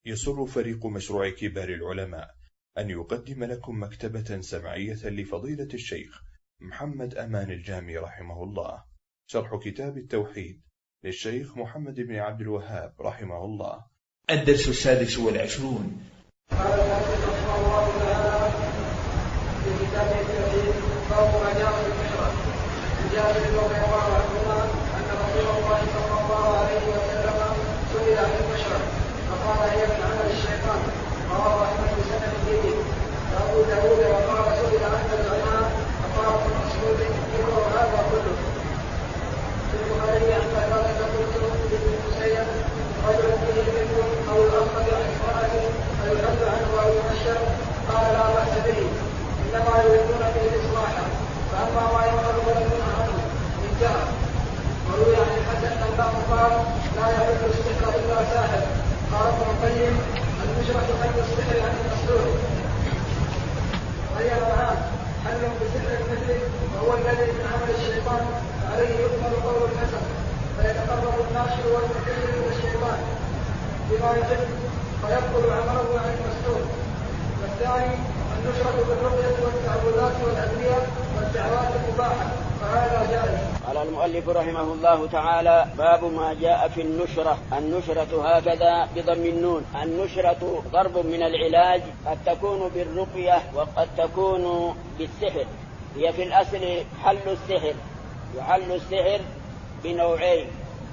يسر فريق مشروع كبار العلماء أن يقدم لكم مكتبة سمعية لفضيلة الشيخ محمد أمان الجامي رحمه الله، شرح كتاب التوحيد للشيخ محمد بن عبد الوهاب رحمه الله. الدرس 26. قال المؤلف رحمه الله تعالى في كتاب التوحيد باب ما جاء في البشرى. عن جابر رضي الله عنهما ان رسول الله صلى الله عليه وسلم سئل عن البشرى فقال هي من عمل الشيطان. رواه احمد بسند جيد. وابو داود وقال سئل عن العلماء فقال ابن مسعود ذكر هذا كله. في البخاري عن قتادة قلت لابن المسيب رجل فيه ذكر او يؤخذ عن امرأة فيحد عنه او ينشر قال لا بأس به انما يريدون به اصلاحا فاما ما يقال وينهى عنه انتهى. وروي عن الحسن انه قال لا يحل السحر الا ساحر. قال ابن القيم المشرك حل السحر عن المسحور غير العام حل بسحر مثله وهو الذي من عمل الشيطان عليه يقبل قول الحسن فيتقرب الناشر والمكلم الى الشيطان بما يحب فيقبل عمله عن المسحور. والثاني النشرة بالرقية والتعوذات والأدوية والدعوات المباحة فهذا جائز. قال المؤلف رحمه الله تعالى باب ما جاء في النشرة. النشرة هكذا بضم النون. النشرة ضرب من العلاج، قد تكون بالرقية وقد تكون بالسحر. هي في الأصل حل السحر. يحل السحر بنوعين: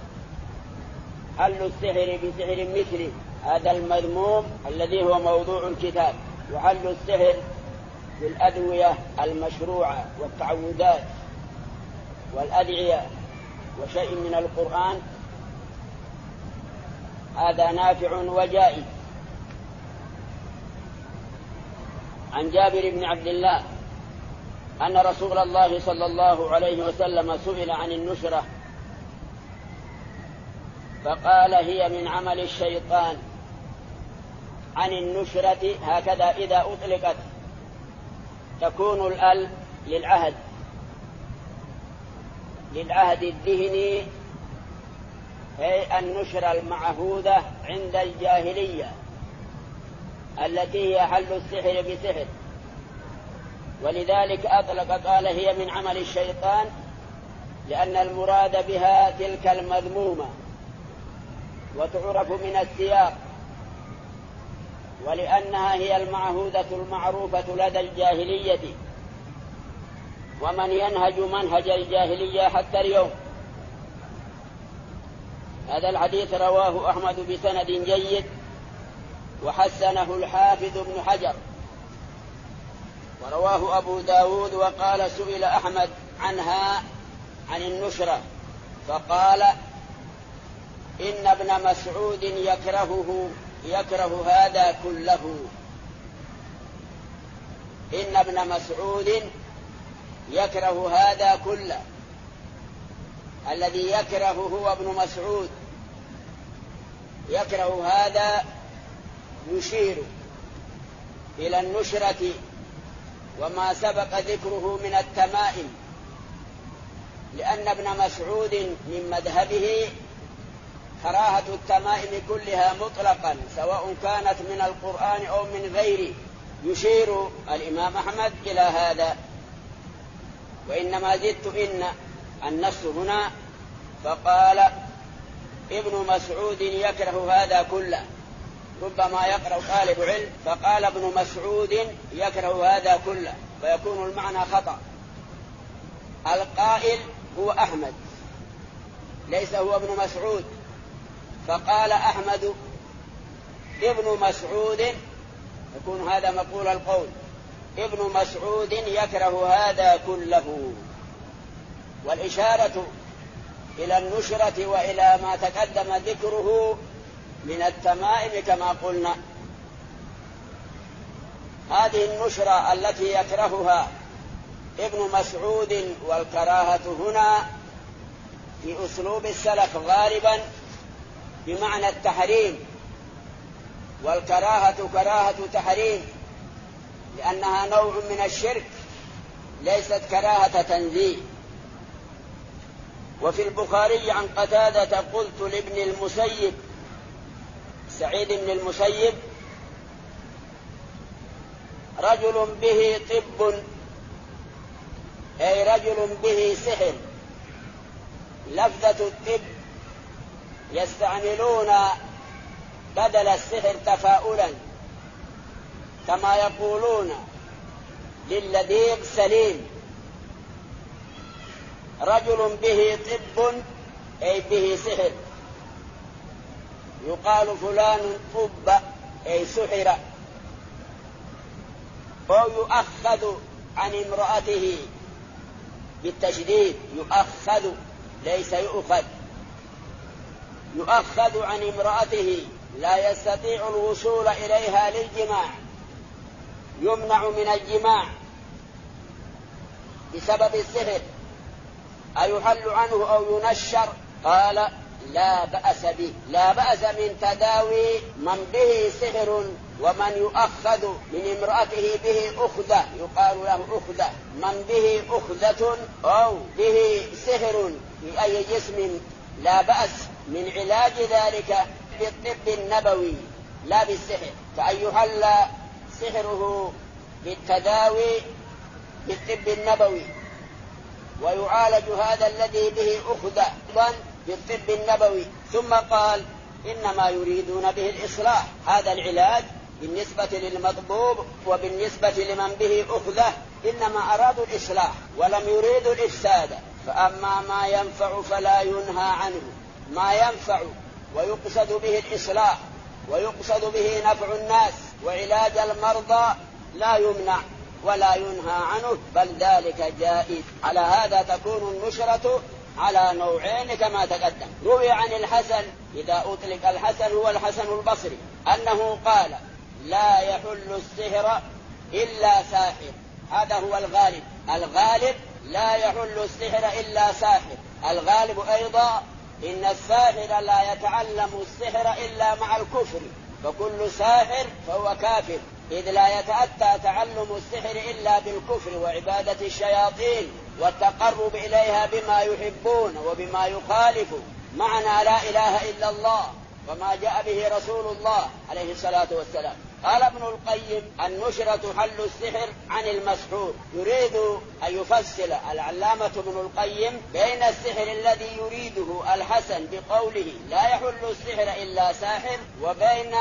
حل السحر بسحر مثله، هذا المذموم الذي هو موضوع الكتاب، وحل السحر بالأدوية المشروعة والتعوذات والأدعية وشيء من القرآن، هذا نافع وجائز. عن جابر بن عبد الله أن رسول الله صلى الله عليه وسلم سئل عن النشرة فقال هي من عمل الشيطان. عن النشرة هكذا إذا أطلقت تكون الأل للعهد الذهني، هي النشرة المعهودة عند الجاهلية التي هي حل السحر بسحر، ولذلك أطلق قال هي من عمل الشيطان لأن المراد بها تلك المذمومة وتعرف من السياق، ولأنها هي المعهودة المعروفة لدى الجاهلية ومن ينهج منهج الجاهلية حتى اليوم. هذا الحديث رواه أحمد بسند جيد وحسنه الحافظ ابن حجر، ورواه أبو داود وقال سئل أحمد عنها عن النشرة فقال إن ابن مسعود يكره هذا كله. إن ابن مسعود يكره هذا كله. الذي يكره هو ابن مسعود، يكره هذا يشير إلى النشرة وما سبق ذكره من التمائم، لأن ابن مسعود من مذهبه كراهة التمائم كلها مطلقا سواء كانت من القرآن أو من غيره. يشير الإمام أحمد إلى هذا، وإنما زدت إن النص هنا فقال ابن مسعود يكره هذا كله. ربما يقرأ طالب علم فقال ابن مسعود يكره هذا كله فيكون المعنى خطأ. القائل هو أحمد ليس هو ابن مسعود، فقال أحمد ابن مسعود يكون هذا مقول القول، ابن مسعود يكره هذا كله. والإشارة إلى النشرة وإلى ما تقدم ذكره من التمائم كما قلنا. هذه النشرة التي يكرهها ابن مسعود، والكراهة هنا في أسلوب السلف غالبا بمعنى التحريم، والكراهة كراهة تحريم لأنها نوع من الشرك ليست كراهة تنزيه. وفي البخاري عن قتادة قلت لابن المسيب سعيد بن المسيب: رجل به طب، أي رجل به سحر. لفظة الطب يستعملون بدل السحر تفاؤلا، كما يقولون للذيب سليم. رجل به طب أي به سحر. يقال فلان طب أي سحر. أو يؤخذ عن امرأته بالتشديد، يؤخذ ليس يؤخذ. يؤخذ عن امرأته، لا يستطيع الوصول إليها للجماع، يمنع من الجماع بسبب السحر. أيحل عنه أو ينشر؟ قال: لا بأس به. لا بأس من تداوي من به سحر ومن يؤخذ من امرأته به أخذة، يقال له أخذة. من به أخذة أو به سحر في أي جسم لا بأس من علاج ذلك بالطب النبوي لا بالسحر، فأن يحل سحره بالتداوي بالطب النبوي، ويعالج هذا الذي به أخذة بالطب النبوي. ثم قال: إنما يريدون به الإصلاح. هذا العلاج بالنسبة للمطبوب وبالنسبة لمن به أخذة إنما أرادوا الإصلاح ولم يريدوا الإفساد. فأما ما ينفع فلا ينهى عنه. ما ينفع ويقصد به الإصلاح ويقصد به نفع الناس وعلاج المرضى لا يمنع ولا ينهى عنه، بل ذلك جائز. على هذا تكون النشرة على نوعين كما تقدم. روي عن الحسن، إذا أطلق الحسن هو الحسن البصري، أنه قال: لا يحل السحر إلا ساحر. هذا هو الغالب. الغالب لا يحل السحر إلا ساحر. الغالب أيضا إن الساحر لا يتعلم السحر إلا مع الكفر، فكل ساحر فهو كافر، إذ لا يتأتى تعلم السحر إلا بالكفر وعبادة الشياطين والتقرب إليها بما يحبون وبما يخالف معنى لا إله إلا الله وما جاء به رسول الله عليه الصلاة والسلام. قال ابن القيم: النشرة حل السحر عن المسحور. يريد أن يفصل العلامة ابن القيم بين السحر الذي يريده الحسن بقوله لا يحل السحر إلا ساحر، وبين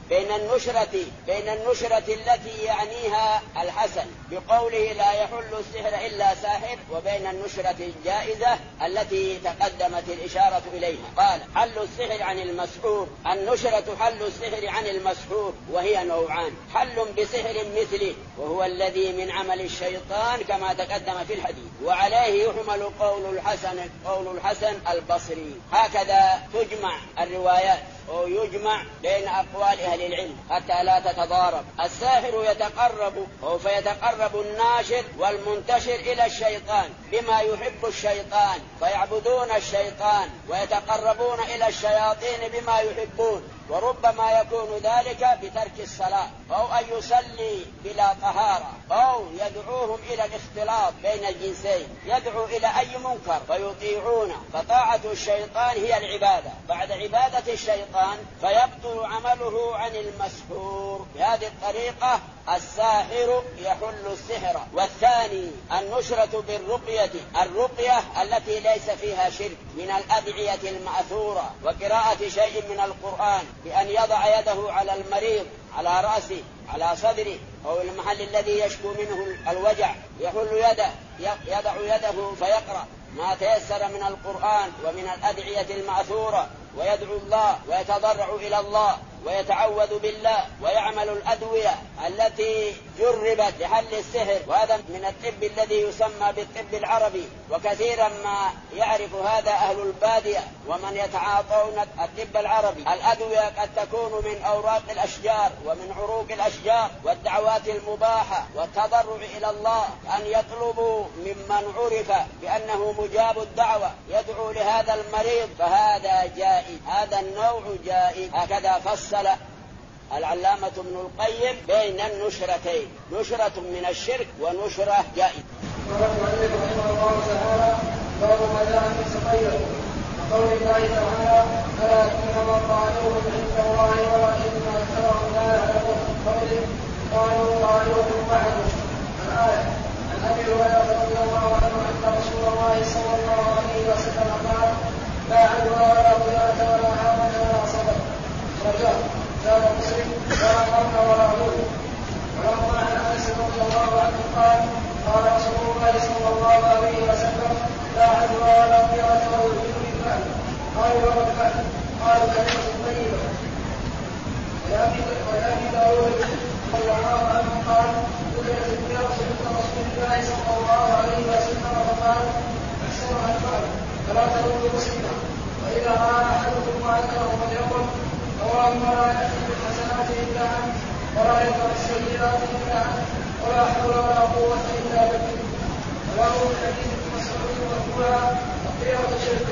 النشرة التي يعنيها الحسن بقوله لا يحل السحر إلا ساحر، وبين النشرة الجائزة التي تقدمت الإشارة إليها. قال: حل السحر عن المسحور. النشرة حل السحر عن المسحور، وهي نوعان: حل بسحر مثله وهو الذي من عمل الشيطان كما تقدم في الحديث، وعليه يحمل قول الحسن البصري. هكذا تجمع الروايات أو يجمع بين أقوال أهل العلم حتى لا تتضارب. الساحر فيتقرب الناشر والمنتشر إلى الشيطان بما يحب الشيطان، فيعبدون الشيطان ويتقربون إلى الشياطين بما يحبون، وربما يكون ذلك بترك الصلاة أو أن يصلي بلا طهارة، أو يدعوهم إلى الاختلاط بين الجنسين، يدعو إلى أي منكر فيطيعونه. فطاعة الشيطان هي العبادة بعد عبادة الشيطان، فيبطل عمله عن المسحور. بهذه الطريقة الساحر يحل السحر. والثاني النشرة بالرقية. الرقية التي ليس فيها شرك من الأدعية المأثورة وقراءة شيء من القرآن، بأن يضع يده على المريض، على رأسه، على صدره، أو المحل الذي يشكو منه الوجع، يحل يده، يضع يده فيقرأ ما تيسر من القرآن ومن الأدعية المأثورة، ويدعو الله ويتضرع إلى الله ويتعوذ بالله، ويعمل الأدوية التي جربت لحل السحر. وهذا من الطب الذي يسمى بالطب العربي، وكثيرا ما يعرف هذا أهل البادية ومن يتعاطون الطب العربي. الأدوية قد تكون من أوراق الأشجار ومن عروق الأشجار والدعوات المباحة والتضرع إلى الله، أن يطلبوا ممن عرف بأنه مجاب الدعوة يدعو لهذا المريض، فهذا جائز، هذا النوع جائز. هكذا فصل العلامة ابن القيم بين النشرتين: نشرة من الشرك ونشرة جائزة. قال المؤلف رحمه الله تعالى: باب ما جاء في التطير. وقول الله تعالى ألا إنما طائرهم عند الله ولكن أكثرهم لا يعلمون قوله قالوا طائرهم معهم الآية. عن أبي هريرة رضي الله عنه أن رسول الله صلى الله عليه وسلم قال لا عدوى ولا ضياء ولا هامة ولا صبر رجاء زاد مسلم ولا قرن ولا عود. ولما عن أنس رضي الله عنه قال قال رسول الله صلى الله عليه وسلم لا عدوى ولا ضياء ولا عود. قالوا وما الفعل؟ قالوا كلمة طيبة. ولأبي داود رضي الله عنه قال وجدت الدرس عند رسول الله صلى الله عليه وسلم فقال احسنها الفعل فلا ترد مسلما وإذا رأى أحدكم معذره فليقل اللهم لا يأتي بالحسنات إلا أنت ولا يدفع السيئات إلا أنت ولا حول ولا قوة إلا بك. وله حديث ابن مسعود مرفوعا الطيرة شرك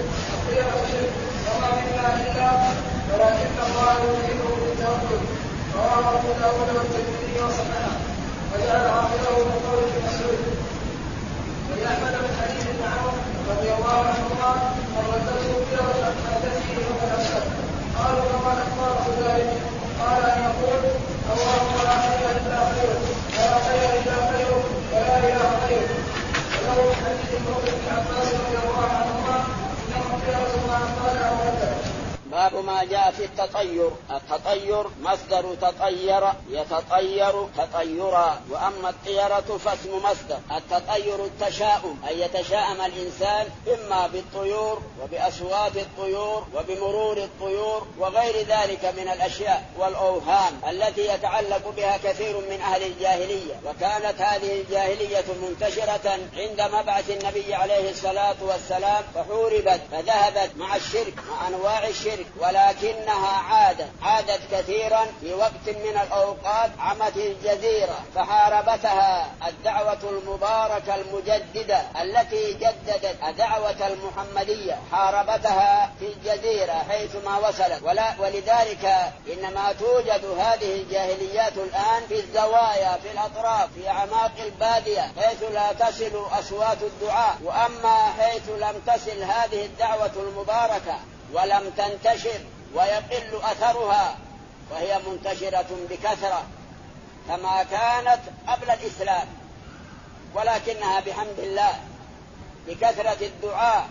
وما منا إلا ولكن الله يريده بالتوكل. رواه أبو داود والترمذي وصححه وجعل آخره من قول ابن مسعود. ولأحمد من حديث ابن عمرو رضي الله عنهما من ردته كلمة حدثه فقد أشرك. قالوا وما أخباره ذلك؟ قال أن يقول اللهم لا خير إلا خيرك ولا خير إلا خيرك ولا إله غيرك. وله من حديث المولى بن عباس رضي الله عنهما إنهم كلمة ما أخبرها وردت. باب ما جاء في التطير. التطير مصدر تطير يتطير تطيرا، وأما الطيرة فاسم مصدر. التطير التشاؤم، أي يتشاءم الإنسان إما بالطيور وبأصوات الطيور وبمرور الطيور وغير ذلك من الأشياء والأوهام التي يتعلق بها كثير من أهل الجاهلية. وكانت هذه الجاهلية منتشرة عند مبعث النبي عليه الصلاة والسلام فحوربت فذهبت مع الشرك مع أنواع الشرك، ولكنها عادت كثيرا في وقت من الأوقات عمت الجزيرة فحاربتها الدعوة المباركة المجددة التي جددت الدعوة المحمدية، حاربتها في الجزيرة حيثما وصلت. ولذلك إنما توجد هذه الجاهليات الآن في الزوايا في الأطراف في أعماق البادية حيث لا تصل أصوات الدعاء. وأما حيث لم تصل هذه الدعوة المباركة ولم تنتشر ويقل أثرها فهي منتشرة بكثرة كما كانت قبل الإسلام، ولكنها بحمد الله بكثرة الدعاء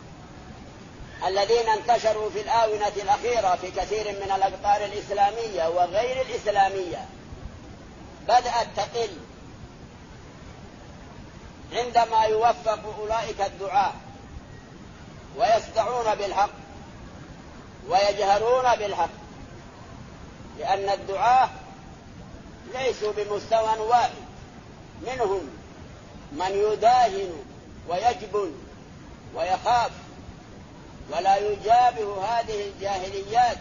الذين انتشروا في الآونة الأخيرة في كثير من الأقطار الإسلامية وغير الإسلامية بدأت تقل عندما يوفق أولئك الدعاء ويسدعون بالحق ويجهرون بالحق، لأن الدعاء ليسوا بمستوى واحد، منهم من يداهن ويجبن ويخاف ولا يجابه هذه الجاهليات،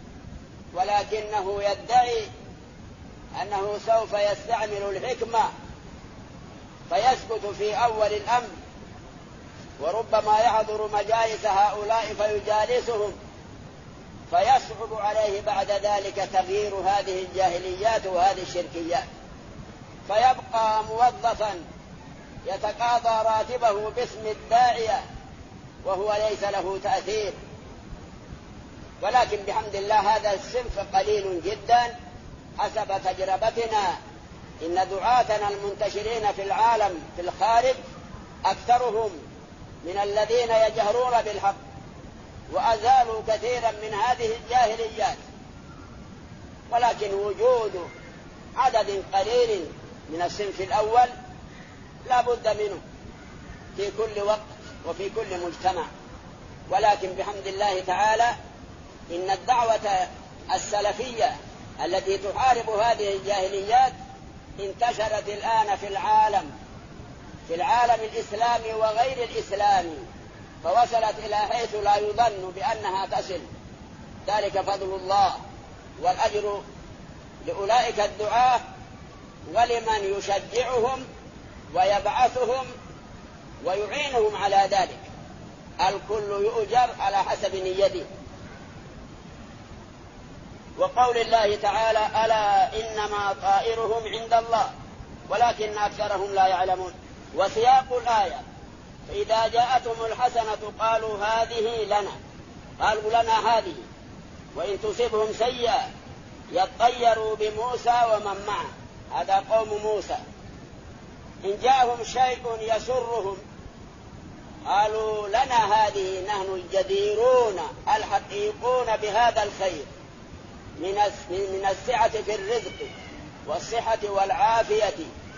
ولكنه يدعي أنه سوف يستعمل الحكمة فيسكت في أول الأمر، وربما يحضر مجالس هؤلاء فيجالسهم فيصعب عليه بعد ذلك تغيير هذه الجاهليات وهذه الشركيات، فيبقى موظفا يتقاضى راتبه باسم الداعية وهو ليس له تأثير. ولكن بحمد الله هذا الصنف قليل جدا حسب تجربتنا. إن دعاتنا المنتشرين في العالم في الخارج أكثرهم من الذين يجهرون بالحق وأزالوا كثيرا من هذه الجاهليات، ولكن وجود عدد قليل من الصنف الأول لا بد منه في كل وقت وفي كل مجتمع. ولكن بحمد الله تعالى إن الدعوة السلفية التي تحارب هذه الجاهليات انتشرت الآن في العالم الإسلامي وغير الإسلامي، فوصلت إلى حيث لا يظن بأنها تصل. ذلك فضل الله والأجر لأولئك الدعاة ولمن يشجعهم ويبعثهم ويعينهم على ذلك، الكل يؤجر على حسب نيته. وقول الله تعالى ألا إنما طائرهم عند الله ولكن أكثرهم لا يعلمون. وسياق الآية فإذا جاءتهم الحسنة قالوا هذه لنا قالوا لنا هذه، وإن تصبهم سيئة يطيروا بموسى ومن معه، هذا قوم موسى. إن جاءهم شيء يسرهم قالوا لنا هذه، نحن الجديرون الحقيقون بهذا الخير من السعة في الرزق والصحة والعافية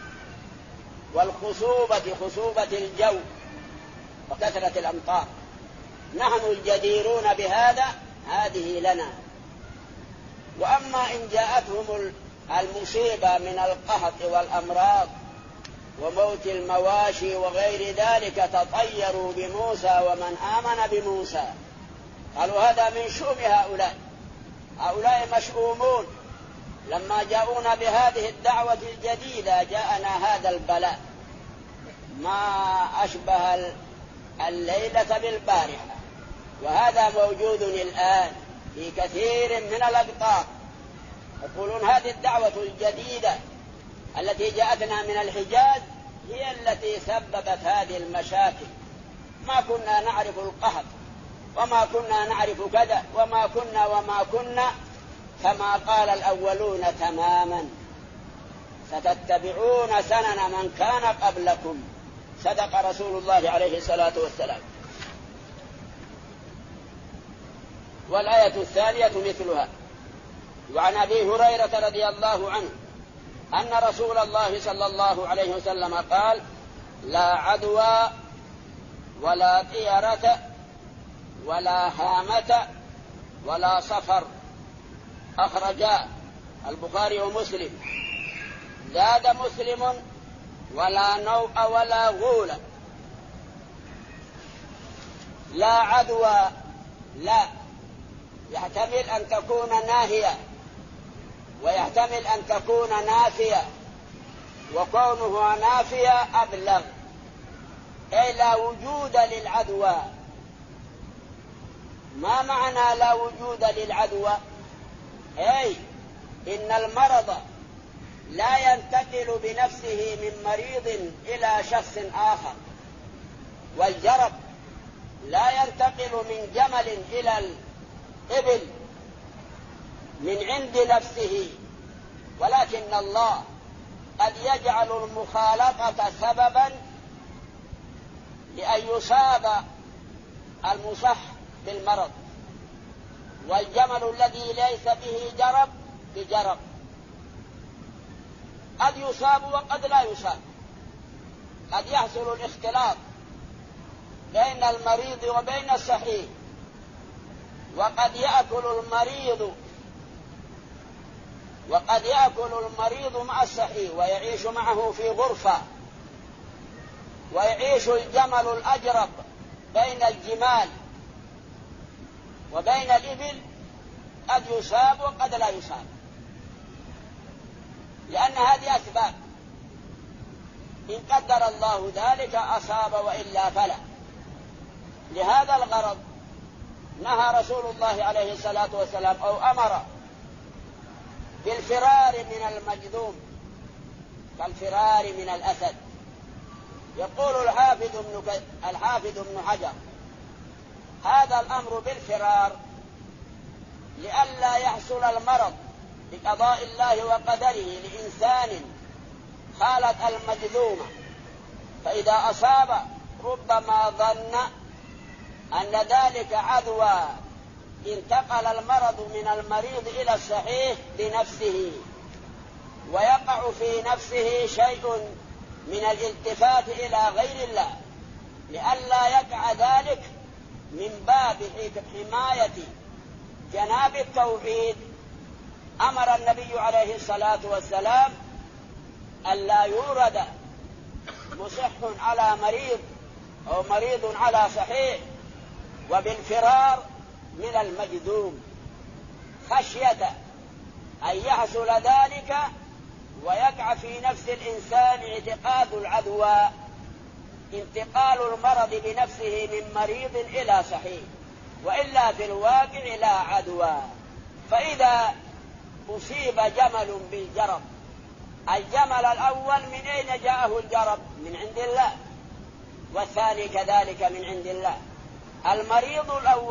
خصوبة الجو وكثرة الأمطار، نحن الجديرون بهذا، هذه لنا. وأما إن جاءتهم المصيبة من القحط والأمراض وموت المواشي وغير ذلك تطيروا بموسى ومن آمن بموسى، قالوا هذا من شؤم هؤلاء مشؤومون، لما جاءونا بهذه الدعوة الجديدة جاءنا هذا البلاء، ما أشبه الليلة بالبارحة. وهذا موجود الآن في كثير من الأقطار، يقولون هذه الدعوة الجديدة التي جاءتنا من الحجاز هي التي سببت هذه المشاكل، ما كنا نعرف القحط وما كنا نعرف كذا وما كنا كما قال الأولون تماما، ستتبعون سنن من كان قبلكم، صدق رسول الله عليه الصلاة والسلام. والآية الثانية مثلها. وعن أبي هريرة رضي الله عنه أن رسول الله صلى الله عليه وسلم قال: لا عدوى ولا طيرة ولا هامة ولا صفر، أخرجا البخاري ومسلم. زاد مسلم: ولا نوء ولا غول. لا عدوى، لا يحتمل أن تكون ناهية ويحتمل أن تكون نافية، وكونها نافية أبلغ، أي لا وجود للعدوى. ما معنى لا وجود للعدوى؟ أي إن المرض لا ينتقل بنفسه من مريض إلى شخص آخر، والجرب لا ينتقل من جمل إلى الإبل من عند نفسه، ولكن الله قد يجعل المخالطة سببا لأن يصاب المصح بالمرض، والجمل الذي ليس به جرب بجرب، قد يصاب وقد لا يصاب، قد يحصل الاختلاط بين المريض وبين الصحيح، وقد يأكل المريض مع الصحيح ويعيش معه في غرفة، ويعيش الجمل الأجرب بين الجمال وبين الإبل، قد يصاب وقد لا يصاب، لأن هذه أسباب، إن قدر الله ذلك أصاب وإلا فلا. لهذا الغرض نهى رسول الله عليه الصلاة والسلام أو أمر بالفرار من المجذوم كالفرار من الأسد. يقول الحافظ ابن حجر: هذا الأمر بالفرار لئلا يحصل المرض بقضاء الله وقدره لإنسان خالط المجذومة، فإذا أصاب ربما ظن أن ذلك عدوى، انتقل المرض من المريض إلى الصحيح بنفسه، ويقع في نفسه شيء من الالتفات إلى غير الله. لئلا يقع ذلك من باب حماية جناب التوحيد، أمر النبي عليه الصلاة والسلام ألا يورد مصح على مريض أو مريض على صحيح وبالفرار من المجذوم، خشية أن يحصل ذلك ويقع في نفس الإنسان اعتقاد العدوى، انتقال المرض بنفسه من مريض إلى صحيح، وإلا في الواقع لا عدوى. فإذا أصيب جمل بالجرب، الجمل الأول من أين جاءه الجرب؟ من عند الله، والثاني كذلك من عند الله. المريض الأول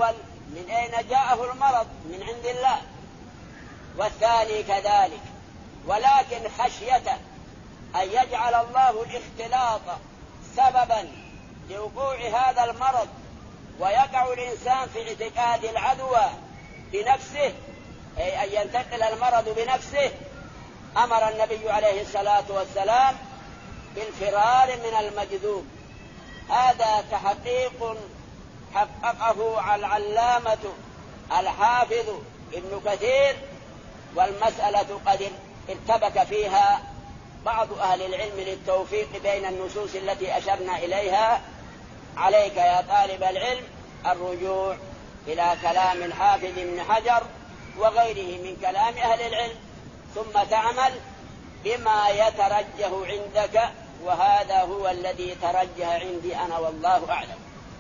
من أين جاءه المرض؟ من عند الله، والثاني كذلك، ولكن خشية أن يجعل الله الاختلاط سببا لوقوع هذا المرض ويقع الإنسان في اعتقاد العدوى بنفسه، أي أن ينتقل المرض بنفسه، أمر النبي عليه الصلاة والسلام بالفرار من المجذوم. هذا تحقيق حققه العلامة الحافظ ابن كثير، والمسألة قد ارتبك فيها بعض أهل العلم للتوفيق بين النصوص التي أشرنا إليها. عليك يا طالب العلم الرجوع إلى كلام الحافظ ابن حجر وغيره من كلام أهل العلم، ثم تعمل بما يترجح عندك، وهذا هو الذي ترجح عندي أنا والله أعلم.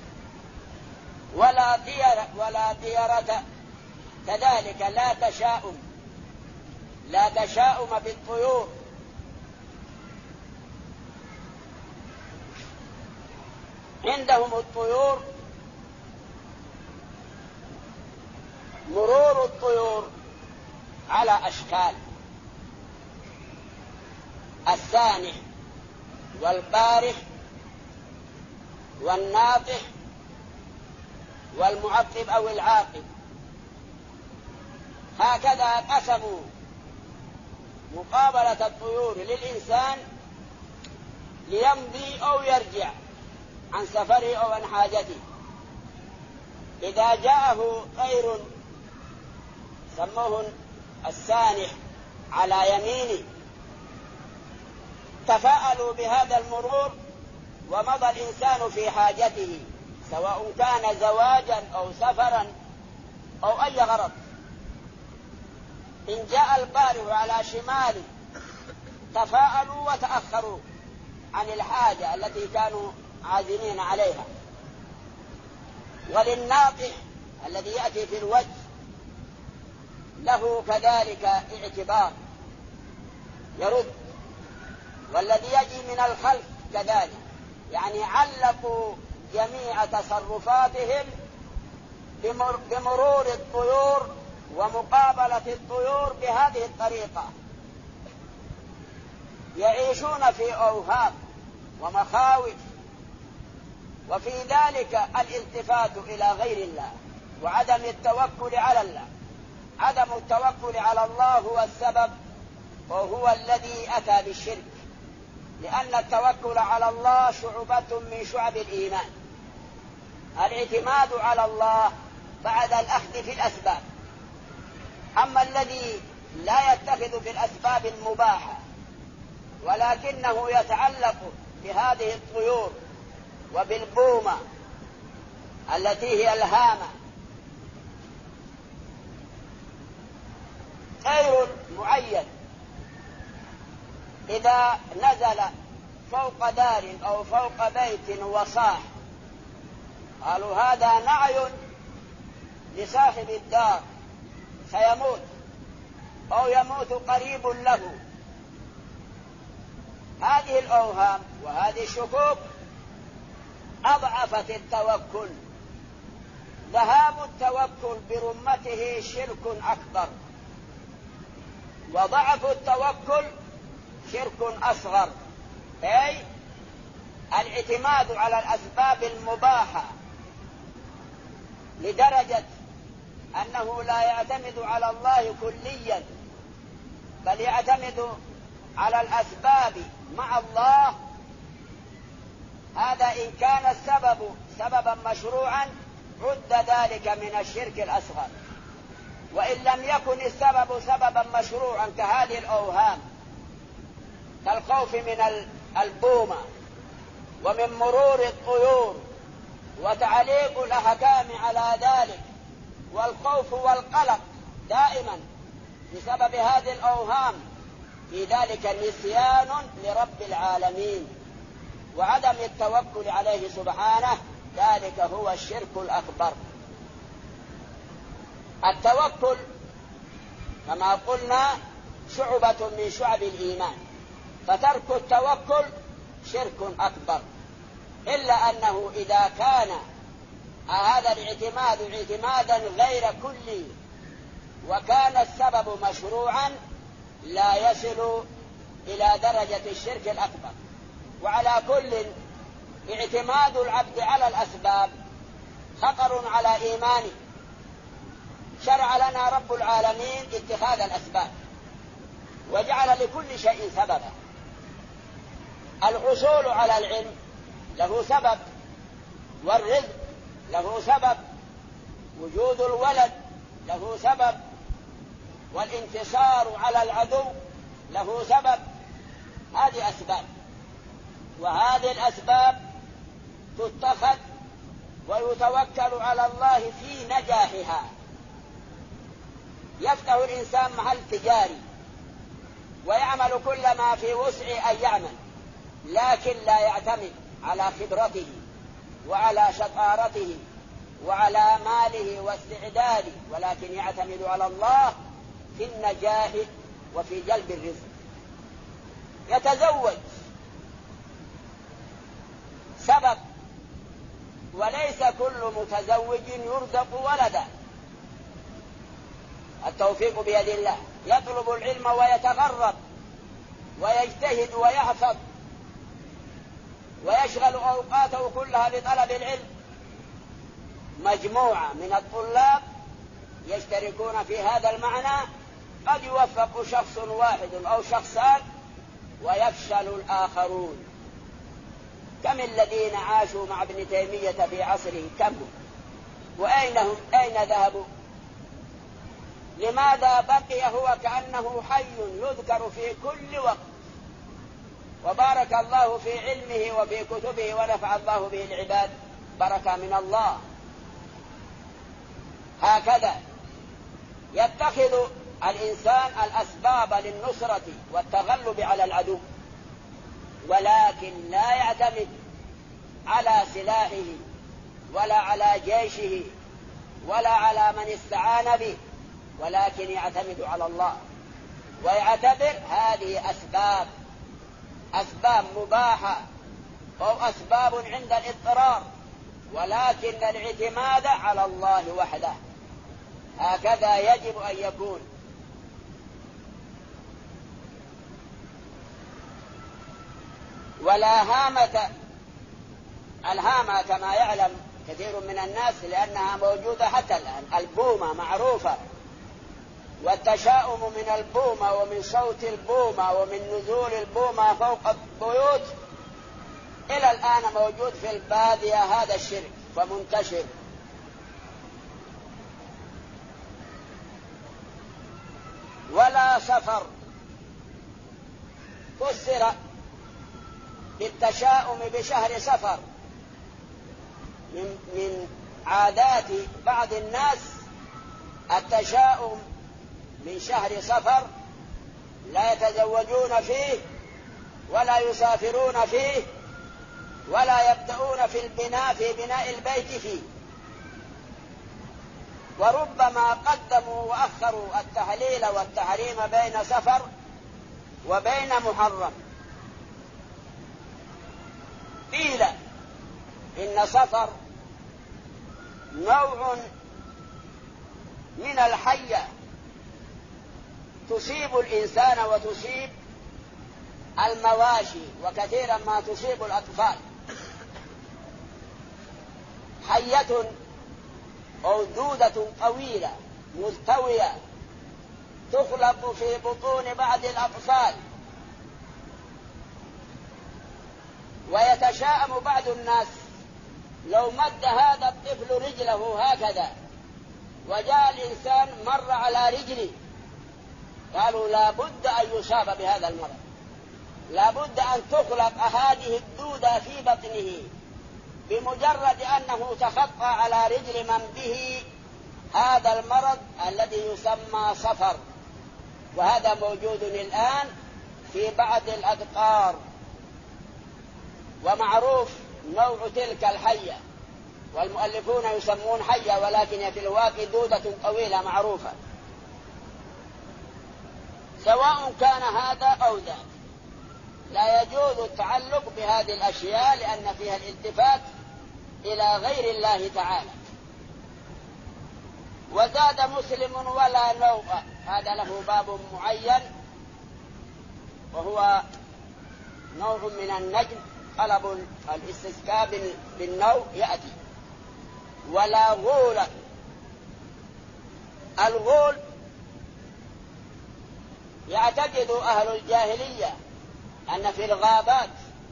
ولا طيرة كذلك، لا تشاؤم بالطيور، عندهم الطيور مرور الطيور على أشكال: السانح والبارح والناطح والمعقب أو العاقب. هكذا قسموا مقابلة الطيور للإنسان ليمضي أو يرجع عن سفره أو عن حاجته. إذا جاءه طير سموه السانح على يمينه تفاءلوا بهذا المرور ومضى الإنسان في حاجته، سواء كان زواجا أو سفرا أو أي غرض. إن جاء البارح على شماله تفاءلوا وتأخروا عن الحاجة التي كانوا عازمين عليها. وللناطح الذي يأتي في الوجه له كذلك اعتبار يرد، والذي يجي من الخلف كذلك، يعني علقوا جميع تصرفاتهم بمرور الطيور ومقابلة الطيور بهذه الطريقة. يعيشون في أوهام ومخاوف، وفي ذلك الالتفات إلى غير الله وعدم التوكل على الله. عدم التوكل على الله هو السبب، وهو الذي أتى بالشرك، لأن التوكل على الله شعبة من شعب الإيمان. الاعتماد على الله بعد الأخذ في الأسباب. أما الذي لا يتخذ بالأسباب المباحة ولكنه يتعلق بهذه الطيور وبالبومة التي هي الهامة، طير معين إذا نزل فوق دار أو فوق بيت وصاح قالوا هذا نعي لصاحب الدار سيموت أو يموت قريب له. هذه الأوهام وهذه الشكوك أضعفت التوكل. ذهاب التوكل برمته شرك أكبر، وضعف التوكل شرك أصغر، أي الاعتماد على الأسباب المباحة لدرجة أنه لا يعتمد على الله كليا، بل يعتمد على الأسباب مع الله. هذا إن كان السبب سببا مشروعا عد ذلك من الشرك الأصغر، وإن لم يكن السبب سببا مشروعا كهذه الأوهام كالخوف من البومة ومن مرور الطيور وتعليق الأحكام على ذلك، والخوف والقلق دائما بسبب هذه الأوهام، في ذلك نسيان لرب العالمين وعدم التوكل عليه سبحانه، ذلك هو الشرك الأكبر. التوكل كما قلنا شعبة من شعب الإيمان، فترك التوكل شرك أكبر، إلا أنه إذا كان هذا الاعتماد اعتمادا غير كلي وكان السبب مشروعا لا يصل إلى درجة الشرك الأكبر. وعلى كل اعتماد العبد على الأسباب خطر على إيمانه. شرع لنا رب العالمين اتخاذ الأسباب وجعل لكل شيء سببا. الحصول على العلم له سبب، والرزق له سبب، وجود الولد له سبب، والانتصار على العدو له سبب. هذه أسباب، وهذه الأسباب تتخذ ويتوكل على الله في نجاحها. يفتح الإنسان محل تجاري ويعمل كل ما في وسعه أن يعمل، لكن لا يعتمد على خبرته وعلى شطارته وعلى ماله واستعداده، ولكن يعتمد على الله في النجاح وفي جلب الرزق. يتزوج سبب، وليس كل متزوج يرزق ولدا. التوفيق بيد الله. يطلب العلم ويتغرب ويجتهد ويحفظ ويشغل أوقاته كلها بطلب العلم. مجموعة من الطلاب يشتركون في هذا المعنى، قد يوفق شخص واحد أو شخصان ويفشل الآخرون. كم الذين عاشوا مع ابن تيمية في عصره؟ كم؟ وأين هم؟ أين ذهبوا؟ لماذا بقي هو كأنه حي يذكر في كل وقت؟ وبارك الله في علمه وفي كتبه ونفع الله به العباد بركة من الله. هكذا يتخذ الإنسان الأسباب للنصرة والتغلب على العدو، ولكن لا يعتمد على سلاحه ولا على جيشه ولا على من استعان به، ولكن يعتمد على الله ويعتبر هذه أسباب مباحة أو أسباب عند الاضطرار، ولكن الاعتماد على الله وحده. هكذا يجب أن يكون. ولا هامة. الهامة كما يعلم كثير من الناس لأنها موجودة حتى الآن، البومة معروفة، والتشاؤم من البومة ومن صوت البومة ومن نزول البومة فوق البيوت إلى الآن موجود في البادية. هذا الشرك فمنتشر. ولا سفر فسر بالتشاؤم بشهر سفر. من عادات بعض الناس التشاؤم من شهر سفر، لا يتزوجون فيه ولا يسافرون فيه ولا يبدأون في بناء البيت فيه، وربما قدموا وأخروا التهليل والتحريم بين سفر وبين محرم. قيل إن سفر نوع من الحية تصيب الإنسان وتصيب المواشي، وكثيرا ما تصيب الأطفال. حية أو دودة طويلة ملتوية تخلق في بطون بعض الأطفال، ويتشاءم بعض الناس لو مد هذا الطفل رجله هكذا وجاء الإنسان مر على رجله، قالوا لا بد أن يصاب بهذا المرض، لا بد أن تخلق هذه الدودة في بطنه بمجرد أنه تخطى على رجل من به هذا المرض الذي يسمى صفر. وهذا موجود الآن في بعض الأقطار، ومعروف نوع تلك الحية، والمؤلفون يسمون حية ولكن في الواقع دودة طويلة معروفة. سواء كان هذا أو ذاك لا يجوز التعلق بهذه الأشياء، لأن فيها الالتفات إلى غير الله تعالى. وزاد مسلم ولا نوء، هذا له باب معين وهو نوع من النجم، طلب الاستسقاء بالنوء يأتي. ولا غول، الغول يعتقد أهل الجاهلية أن في الغابات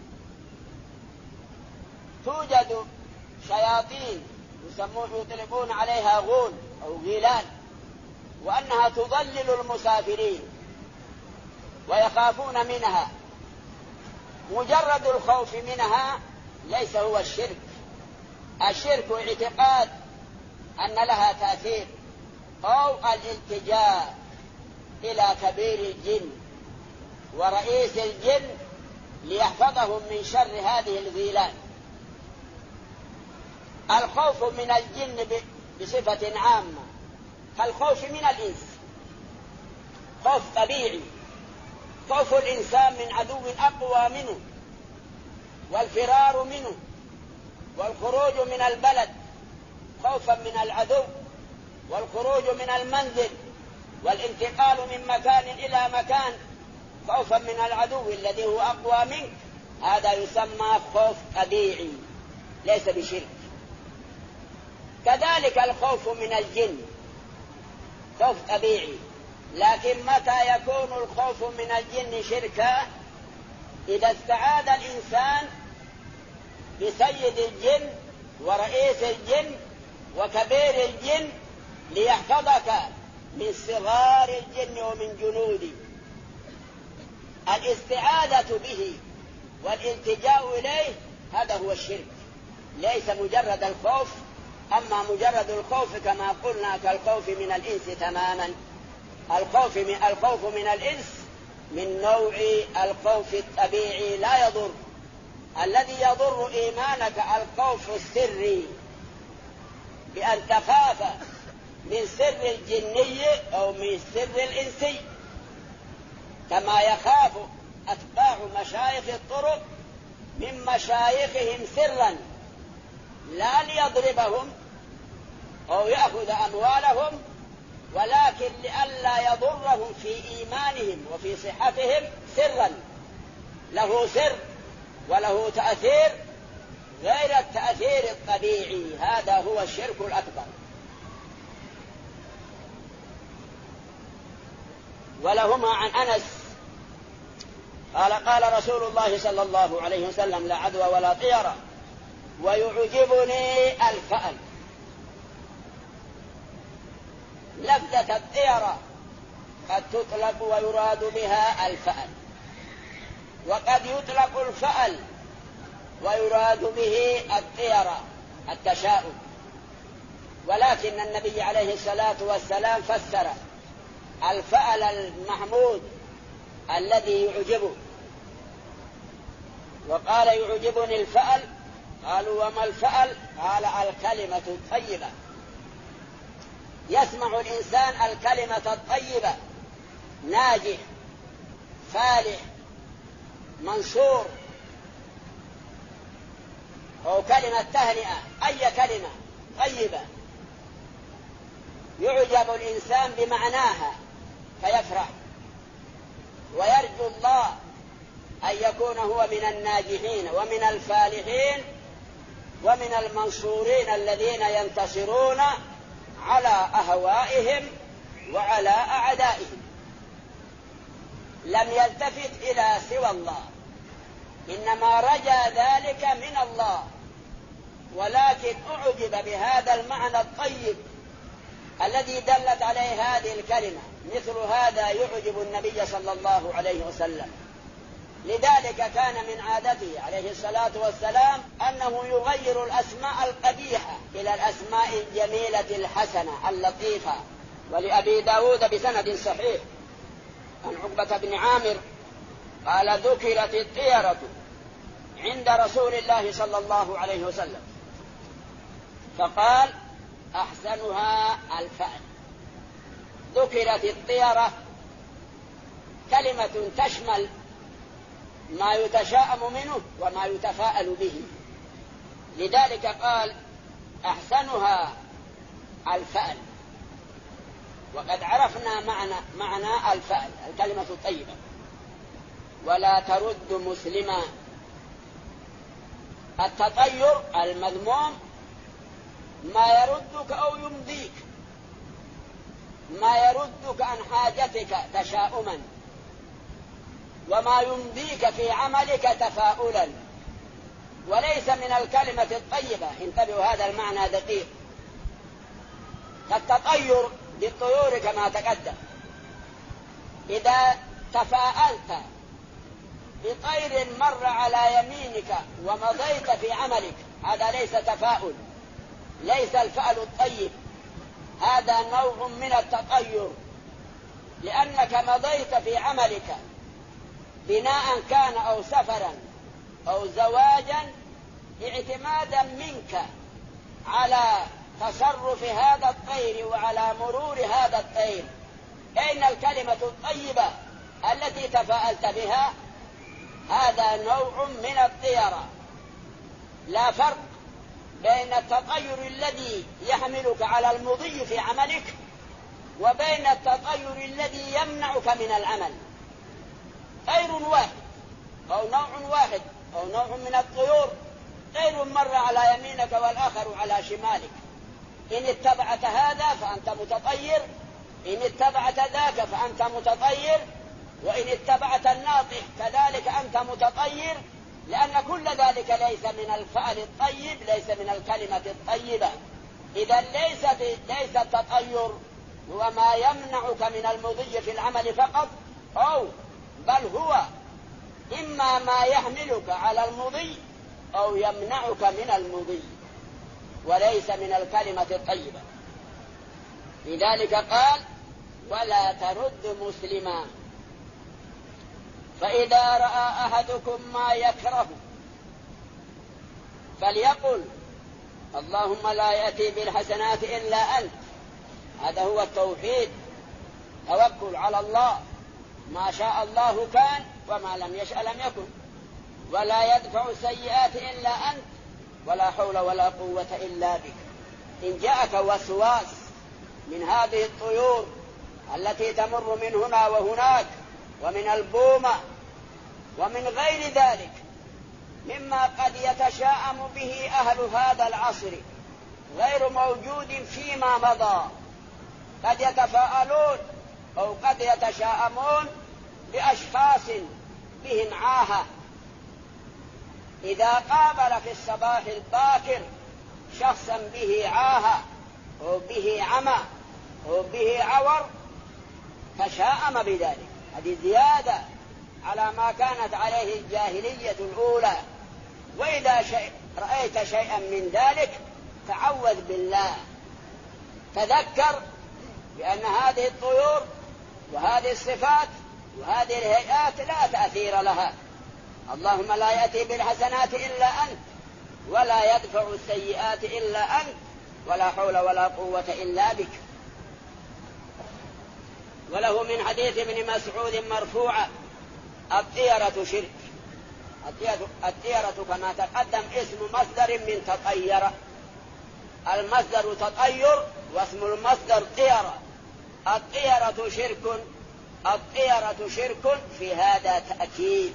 توجد شياطين يطلقون عليها غول أو غيلان، وأنها تضلل المسافرين ويخافون منها. مجرد الخوف منها ليس هو الشرك. الشرك اعتقاد أن لها تأثير أو الالتجاء إلى كبير الجن ورئيس الجن ليحفظهم من شر هذه الغيلان. الخوف من الجن بصفة عامة كالخوف من الإنس، خوف طبيعي، خوف الإنسان من عدو أقوى منه والفرار منه والخروج من البلد خوفا من العدو والخروج من المنزل والانتقال من مكان إلى مكان خوفا من العدو الذي هو أقوى منك، هذا يسمى خوف طبيعي ليس بشرك. كذلك الخوف من الجن خوف طبيعي، لكن متى يكون الخوف من الجن شركا؟ إذا استعاذ الإنسان بسيد الجن ورئيس الجن وكبير الجن ليحفظك من صغار الجن ومن جنوده. الاستعاذة به والالتجاء إليه هذا هو الشرك، ليس مجرد الخوف. أما مجرد الخوف كما قلنا كالخوف من الإنس تماما. الخوف من الإنس من نوع الخوف الطبيعي لا يضر. الذي يضر إيمانك الخوف السري، بأن تخاف من سر الجني أو من سر الإنسي، كما يخاف أتباع مشايخ الطرق من مشايخهم سرا، لا ليضربهم أو يأخذ أموالهم، ولكن لئلا يضرهم في إيمانهم وفي صحتهم سرا. له سر وله تأثير غير التأثير الطبيعي، هذا هو الشرك الأكبر. ولهما عن أنس قال قال رسول الله صلى الله عليه وسلم: لا عدوى ولا طيرة، ويعجبني الفأل. لفظة الطيرة قد تطلق ويراد بها الفأل، وقد يطلق الفأل ويراد به الطيرة التشاؤم، ولكن النبي عليه الصلاة والسلام فسر الفأل المحمود الذي يعجبه، وقال: يعجبني الفأل. قالوا: وما الفأل؟ قال: الكلمة الطيبة. يسمع الإنسان الكلمة الطيبة: ناجح، فالح، منصور، أو كلمة تهنئة، أي كلمة طيبة يعجب الإنسان بمعناها فيفرح ويرجو الله أن يكون هو من الناجحين ومن الفالحين ومن المنصورين الذين ينتصرون على أهوائهم وعلى أعدائهم. لم يلتفت إلى سوى الله، إنما رجا ذلك من الله، ولكن أعجب بهذا المعنى الطيب الذي دلت عليه هذه الكلمة. مثل هذا يعجب النبي صلى الله عليه وسلم. لذلك كان من عادته عليه الصلاة والسلام أنه يغير الأسماء القبيحة إلى الأسماء الجميلة الحسنة اللطيفة. ولأبي داود بسند صحيح عن عقبة بن عامر قال: ذكرت الطيرة عند رسول الله صلى الله عليه وسلم فقال: أحسنها الفأل. ذكرت الطيرة كلمة تشمل ما يتشاءم منه وما يتفاءل به، لذلك قال: أحسنها الفأل. وقد عرفنا معنى الفعل الكلمة الطيبة. ولا ترد مسلما. التطير المذموم ما يردك أو يمضيك، ما يردك عن حاجتك تشاؤما، وما يمضيك في عملك تفاؤلا، وليس من الكلمة الطيبة. انتبهوا، هذا المعنى دقيق. التطير بالطيور كما تقدم، إذا تفاءلت بطير مر على يمينك ومضيت في عملك، هذا ليس تفاؤل، ليس الفعل الطيب، هذا نوع من التطير، لأنك مضيت في عملك بناء كان أو سفرا أو زواجا اعتمادا منك على تصرف هذا الطير وعلى مرور هذا الطير. أين الكلمة الطيبة التي تفاءلت بها؟ هذا نوع من الطيرة. لا فرق بين التطير الذي يحملك على المضي في عملك وبين التطير الذي يمنعك من العمل. طير واحد أو نوع واحد أو نوع من الطيور، طير مر على يمينك والآخر على شمالك، إن اتبعت هذا فأنت متطير، إن اتبعت ذاك فأنت متطير، وإن اتبعت الناطح كذلك أنت متطير، لأن كل ذلك ليس من الفعل الطيب، ليس من الكلمة الطيبة. إذا ليس التطير هو ما يمنعك من المضي في العمل فقط، أو بل هو إما ما يحملك على المضي أو يمنعك من المضي، وليس من الكلمة الطيبة. لذلك قال: ولا ترد مسلما. فإذا رأى أحدكم ما يكره فليقل: اللهم لا يأتي بالحسنات إلا أنت. هذا هو التوحيد، توكل على الله، ما شاء الله كان وما لم يشأ لم يكن. ولا يدفع السيئات إلا أنت، ولا حول ولا قوة إلا بك. إن جاءك وسواس من هذه الطيور التي تمر من هنا وهناك ومن البومة ومن غير ذلك مما قد يتشاءم به أهل هذا العصر غير موجود فيما مضى، قد يتفاءلون أو قد يتشاءمون بأشخاص بهم عاهة. إذا قابل في الصباح الباكر شخصا به عاهة أو به عمى أو به عور تشاءم بذلك، هذه زيادة على ما كانت عليه الجاهلية الأولى. وإذا رأيت شيئا من ذلك تعوذ بالله، تذكر بأن هذه الطيور وهذه الصفات وهذه الهيئات لا تأثير لها. اللهم لا يأتي بالحسنات إلا أنت، ولا يدفع السيئات إلا أنت، ولا حول ولا قوة إلا بك. وله من حديث ابن مسعود مرفوعا: الطيرة شرك. الطيرة كما تقدم اسم مصدر من تطير، المصدر تطير واسم المصدر طيرة. الطيرة شرك، الطيرة شرك، في هذا تأكيد.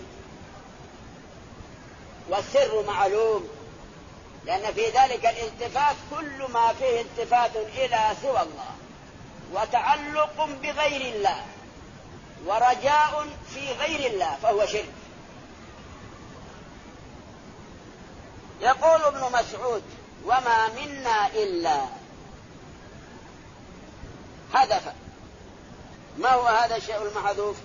والسر معلوم، لأن في ذلك الالتفات كل ما فيه التفات إلى سوى الله، وتعلق بغير الله، ورجاء في غير الله، فهو شرك. يقول ابن مسعود: وما منا إلا حذف. ما هو هذا الشيء المحذوف؟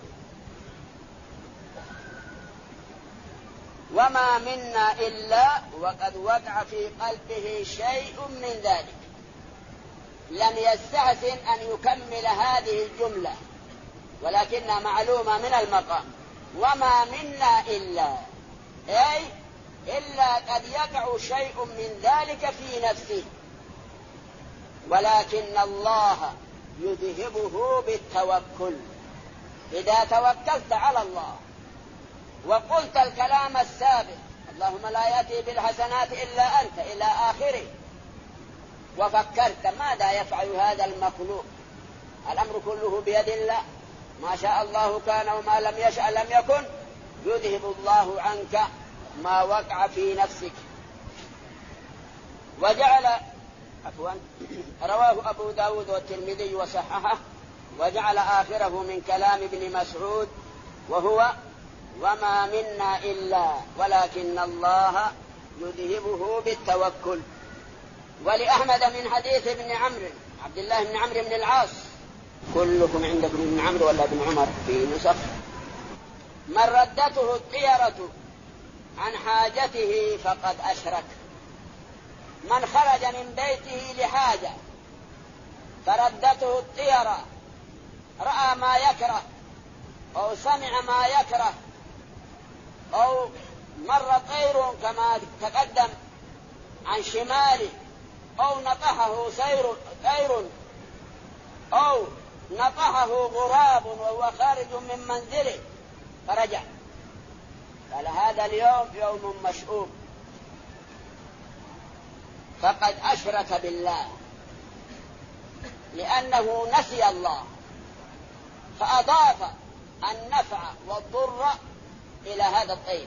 وما منا إلا وقد وقع في قلبه شيء من ذلك، لم يستحسن أن يكمل هذه الجملة، ولكنها معلومة من المقام. وما منا إلا، أي إلا قد يقع شيء من ذلك في نفسه، ولكن الله يذهبه بالتوكل. إذا توكلت على الله وقلت الكلام السابق: اللهم لا يأتي بالحسنات إلا أنت، إلى آخره، وفكرت ماذا يفعل هذا المخلوق الأمر كله بيد الله، ما شاء الله كان وما لم يشأ لم يكن، يذهب الله عنك ما وقع في نفسك. رواه أبو داود والترمذي وصححه، وجعل آخره من كلام ابن مسعود وهو وما منا إلا ولكن الله يذهبه بالتوكل. ولأحمد من حديث ابن عمرو عبد الله بن عمرو بن العاص، كلكم عندكم ابن عمرو ولا ابن عمر في نسخ، من ردته الطيرة عن حاجته فقد أشرك. من خرج من بيته لحاجة فردته الطيرة، رأى ما يكره أو سمع ما يكره أو مر طير كما تقدم عن شماله أو نطحه طير أو نطحه غراب وهو خارج من منزله فرجع، قال هذا اليوم يوم مشؤوم، فقد أشرك بالله لأنه نسي الله فأضاف النفع والضر إلى هذا الطير.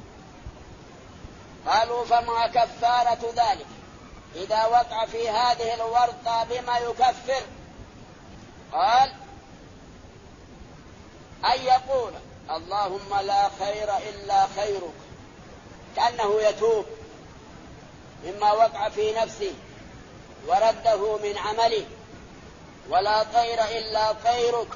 قالوا فما كفارة ذلك إذا وقع في هذه الورطة بما يكفر؟ قال أن يقول اللهم لا خير إلا خيرك، كأنه يتوب مما وقع في نفسه ورده من عمله، ولا طير إلا طيرك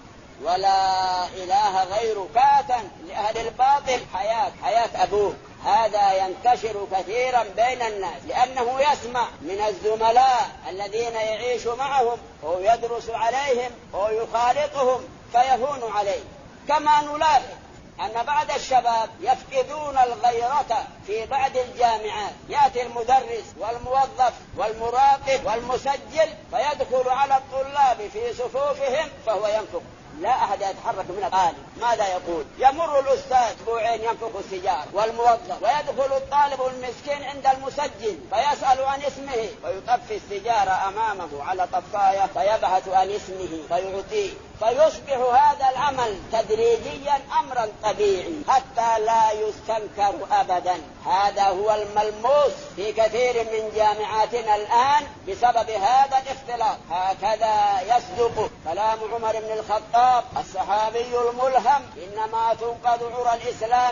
ولا إله غيرك. كاتا لأهل الباطل حياة أبوك، هذا ينتشر كثيرا بين الناس لأنه يسمع من الزملاء الذين يعيش معهم أو يدرس عليهم أو يخالطهم فيهون عليه. كما نلاحظ أن بعض الشباب يفقدون الغيرة في بعض الجامعات، يأتي المدرس والموظف والمراقب والمسجل فيدخل على الطلاب في صفوفهم فهو ينفق، لا أحد يتحرك من الطالب. ماذا يقول؟ يمر الأستاذ أسبوعين ينفق السجار والموظف، ويدخل الطالب المسكين عند المسجل فيسأل عن اسمه فيطفي السجارة أمامه على طفاية فيبحث عن اسمه فيعطيه، فيصبح هذا العمل تدريجيا أمرا طبيعي حتى لا يستنكر أبدا. هذا هو الملموس في كثير من جامعاتنا الآن بسبب هذا الاختلاط. هكذا يصدق كلام عمر بن الخطاب الصحابي الملهم: إنما تنقض عرى الإسلام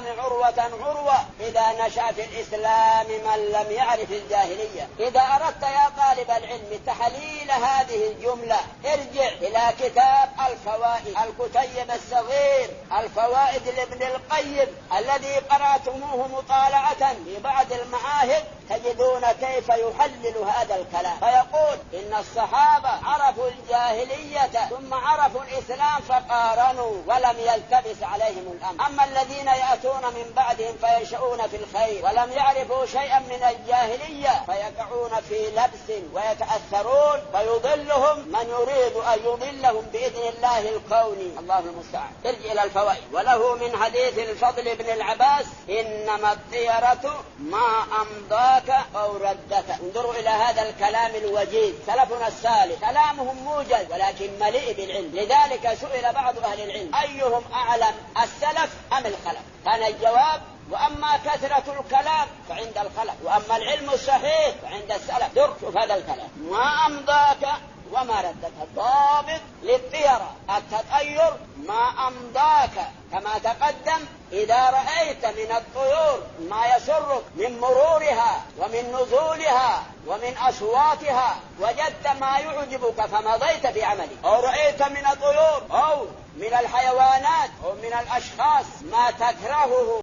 عروة إذا نشأ في الإسلام من لم يعرف الجاهلية. إذا أردت يا طالب العلم تحليل هذه الجملة ارجع إلى كتاب الفوائد، الكتيب الصغير الفوائد لابن القيم الذي قرأتموه مطالعة في بعض المعاهد، تجدون كيف يحلل هذا الكلام. فيقول إن الصحابة عرفوا الجاهلية ثم عرفوا الإسلام فقارنوا ولم يلتبس عليهم الأمر. أما الذين يأتون من بعدهم فينشؤون في الخير ولم يعرفوا شيئا من الجاهلية فيقعون في لبس ويتأثرون فيضلهم من يريد أن يضلهم بإذن الله الكوني، الله المستعان. ارجع إلى الفوائد. وله من حديث الفضل بن العباس: إنما الطيرة ما أمضاك أو ردك. انظروا إلى هذا الكلام الوجيز. سلفنا الصالح كلامهم موجز ولكن مليء بالعلم، لذلك سئل بعض أهل العلم أيهم أعلم السلف أم الخلف؟ كان الجواب: وأما كثرة الكلام فعند الخلف، وأما العلم الصحيح فعند السلف. شوف هذا الكلام: ما أمضاك وما ردك. الضابط للطيرة التطير ما أمضاك، كما تقدم إذا رأيت من الطيور ما يسرك من مرورها ومن نزولها ومن أصواتها وجدت ما يعجبك فمضيت في عملك، أو رأيت من الطيور أو من الحيوانات أو من الأشخاص ما تكرهه